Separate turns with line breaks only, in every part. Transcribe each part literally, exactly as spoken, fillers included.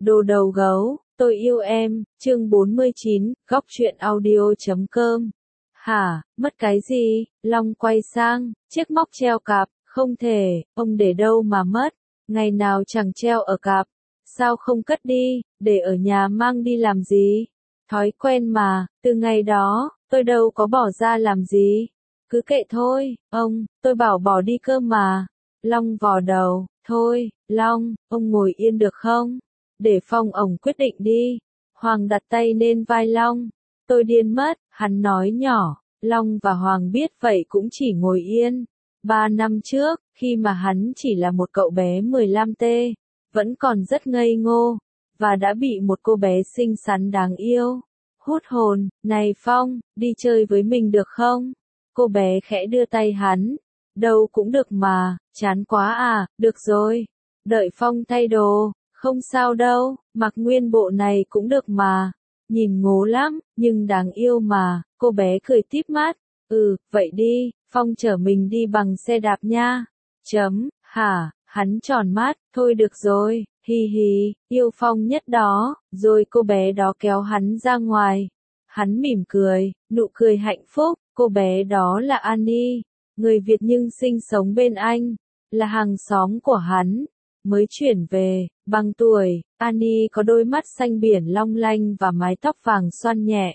Đồ đầu gấu, tôi yêu em, chương bốn mươi chín, góc truyện audio chấm com. Hả, mất cái gì? Long quay sang, chiếc móc treo cặp, không thể, ông để đâu mà mất, ngày nào chẳng treo ở cặp, sao không cất đi, để ở nhà mang đi làm gì? Thói quen mà, từ ngày đó, tôi đâu có bỏ ra làm gì, cứ kệ thôi, ông, tôi bảo bỏ đi cơ mà. Long vò đầu, thôi, Long, ông ngồi yên được không? Để Phong ổng quyết định đi. Hoàng đặt tay lên vai Long. Tôi điên mất, hắn nói nhỏ. Long và Hoàng biết vậy cũng chỉ ngồi yên. Ba năm trước, khi mà hắn chỉ là một cậu bé mười lăm tê, vẫn còn rất ngây ngô, và đã bị một cô bé xinh xắn đáng yêu hút hồn. Này Phong, đi chơi với mình được không? Cô bé khẽ đưa tay hắn. Đâu cũng được mà, chán quá à, được rồi. Đợi Phong thay đồ, không sao đâu, mặc nguyên bộ này cũng được mà. Nhìn ngố lắm, nhưng đáng yêu mà, cô bé cười tít mắt. Ừ, vậy đi, Phong chở mình đi bằng xe đạp nha. Chấm, hả, hắn tròn mắt, thôi được rồi, hi hi, yêu Phong nhất đó, rồi cô bé đó kéo hắn ra ngoài. Hắn mỉm cười, nụ cười hạnh phúc, cô bé đó là Annie, người Việt nhưng sinh sống bên Anh, là hàng xóm của hắn, mới chuyển về, bằng tuổi. Annie có đôi mắt xanh biển long lanh và mái tóc vàng xoăn nhẹ.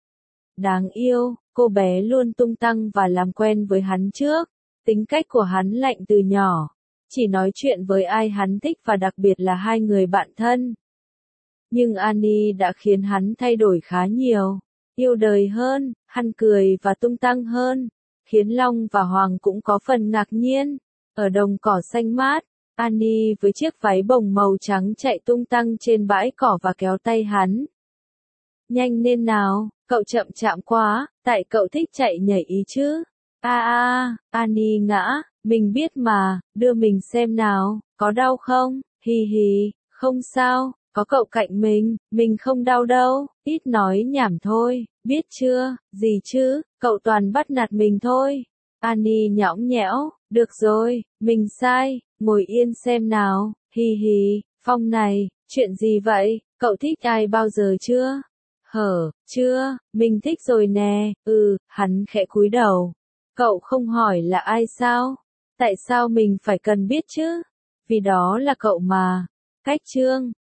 Đáng yêu, cô bé luôn tung tăng và làm quen với hắn trước, tính cách của hắn lạnh từ nhỏ, chỉ nói chuyện với ai hắn thích và đặc biệt là hai người bạn thân. Nhưng Annie đã khiến hắn thay đổi khá nhiều, yêu đời hơn, hắn cười và tung tăng hơn, khiến Long và Hoàng cũng có phần ngạc nhiên. Ở đồng cỏ xanh mát, Annie với chiếc váy bồng màu trắng chạy tung tăng trên bãi cỏ và kéo tay hắn. Nhanh lên nào, cậu chậm chạm quá, tại cậu thích chạy nhảy ý chứ. A a, Annie ngã, mình biết mà, đưa mình xem nào, có đau không? Hi hi, không sao, có cậu cạnh mình, mình không đau đâu, ít nói nhảm thôi, biết chưa, gì chứ, cậu toàn bắt nạt mình thôi. Annie nhõng nhẽo, được rồi, mình sai, ngồi yên xem nào, hi hi, Phong này, chuyện gì vậy, cậu thích ai bao giờ chưa? Hở, chưa, mình thích rồi nè, ừ, hắn khẽ cúi đầu. Cậu không hỏi là ai sao? Tại sao mình phải cần biết chứ? Vì đó là cậu mà. Cách chương,